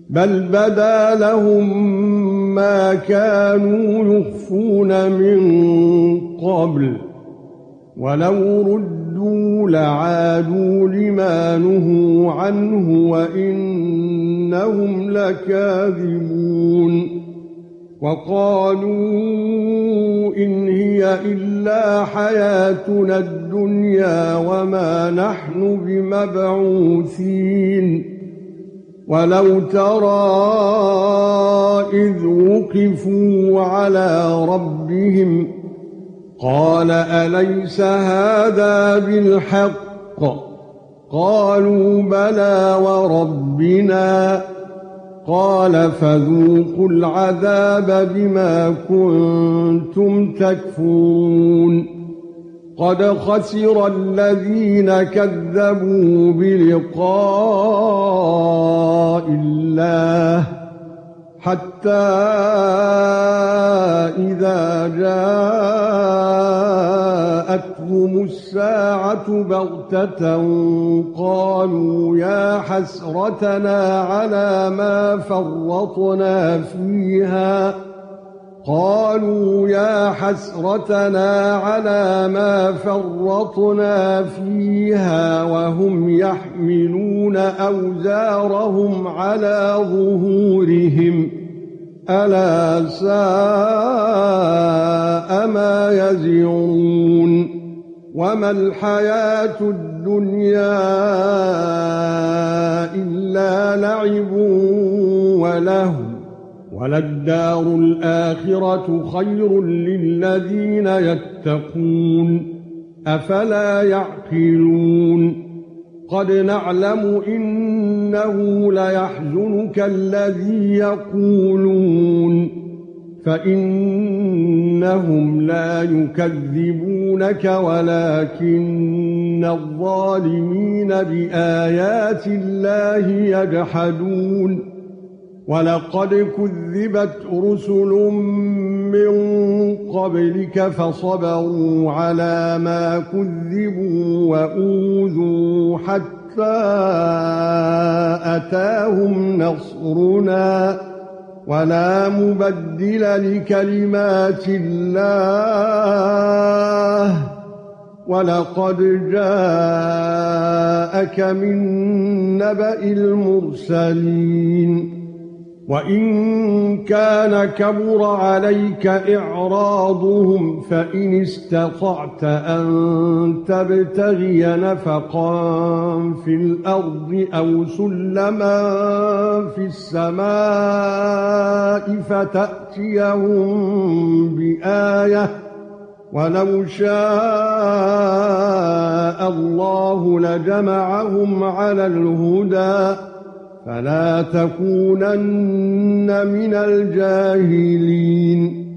بل بدا لهم ما كانوا يخفون من قبل ولو ردوا لعادوا لما نهوا عنه وإنهم لكاذبون وقالوا إن هي إلا حياتنا الدنيا وما نحن بمبعوثين ولو ترى إذ وقفوا على ربهم قال أليس هذا بالحق قالوا بلى وربنا قال فذوقوا العذاب بما كنتم تكفرون قد خسر الذين كذبوا بلقاء الله حتى إذا جاءتهم الساعة بغتة قالوا يا حسرتنا على ما فرطنا فيها وهم يحملون أوزارهم على ظهورهم ألا ساء ما يزرون وما الحياة الدنيا إلا لعب ولهو وللدار الآخرة خير للذين يتقون أفلا يعقلون قد نعلم إنه ليحزنك الذي يقولون فإنهم لا يكذبونك ولكن الظالمين بآيات الله يجحدون ولقد كذبت رسل من قبلك فصبروا على ما كذبوا وأوذوا حتى أتاهم نصرنا ولا مبدل لكلمات الله ولقد جاءك من نبأ المرسلين وَإِن كَانَ كَبُرَ عَلَيْكَ إِعْرَاضُهُمْ فَإِنِ اسْتَطَعْتَ أَن تَبْتَغِيَ نَفَقًا فِي الْأَرْضِ أَوْ سُلَّمًا فِي السَّمَاءِ فَتَأْتِيَهُم بِآيَةٍ وَلَوْ شَاءَ اللَّهُ لَجَمَعَهُمْ عَلَى الْهُدَى فلا تكونن من الجاهلين